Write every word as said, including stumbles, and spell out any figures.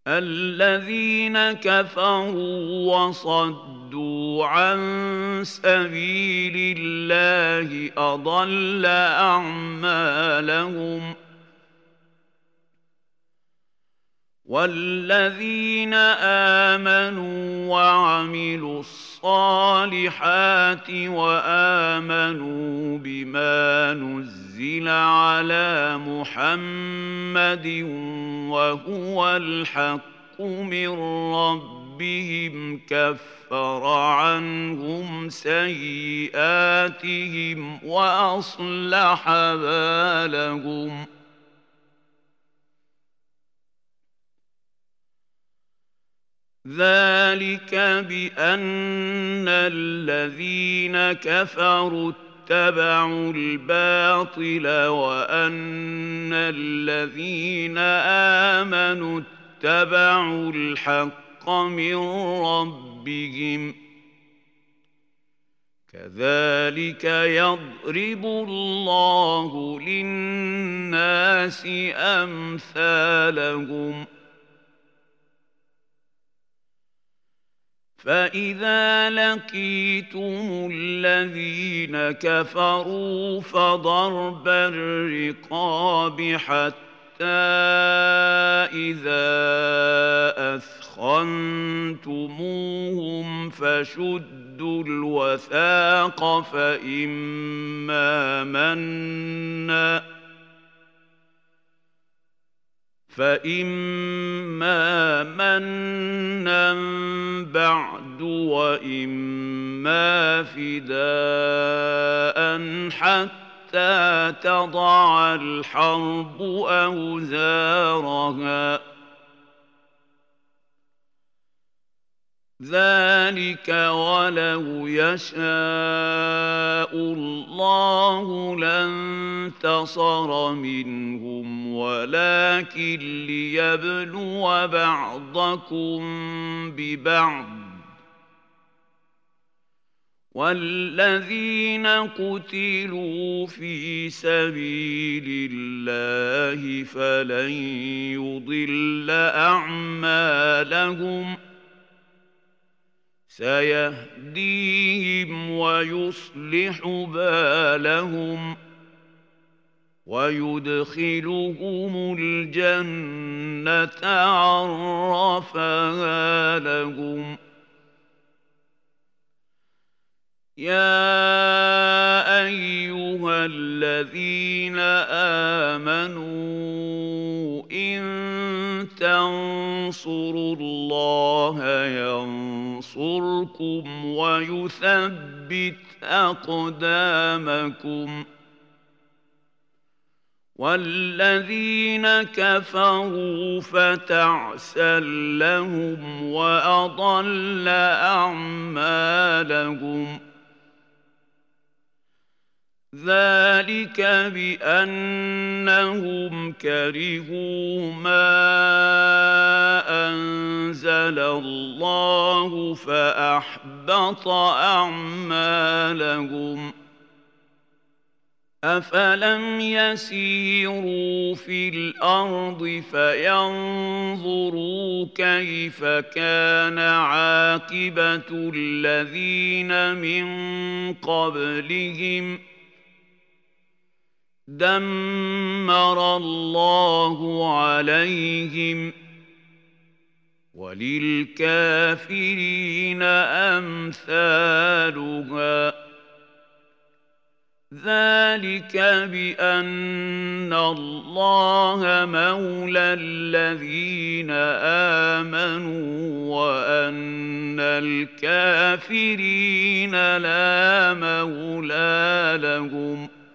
الذين كفروا وصدوا عن سبيل الله أضل أعمالهم والذين آمنوا وعملوا الصالحات وآمنوا بما نزل على محمد وهو الحق من ربهم كفر عنهم سيئاتهم وأصلح بالهم ذلك بأن الذين كفروا اتبعوا الباطل وأن الذين آمنوا اتبعوا الحق من ربهم كذلك يضرب الله للناس أمثالهم فإذا لقيتم الذين كفروا فضرب الرقاب حتى إذا أثخنتموهم فشدوا الوثاق فإما منا فإما منا بعد وإما فداء حتى تضع الحرب أوزارها ذلك ولو يشاء الله لانتصر منهم ولكن ليبلو بعضكم ببعض والذين قتلوا في سبيل الله فلن يضل أعمالهم سيهديهم ويصلح بالهم ويدخلهم الجنة عرفها لهم يا أيها الذين آمنوا إن تنصروا الله ينصركم ويثبت أقدامكم والذين كفروا فتعسا لهم وأضل أعمالهم ذلك بأنهم كرهوا ما أنزل الله فأحبط أعمالهم أفلم يسيروا في الأرض فينظروا كيف كان عاقبة الذين من قبلهم دمر الله عليهم وللكافرين أمثالها ذلك بأن الله مولى الذين آمنوا وأن الكافرين لا مولى لهم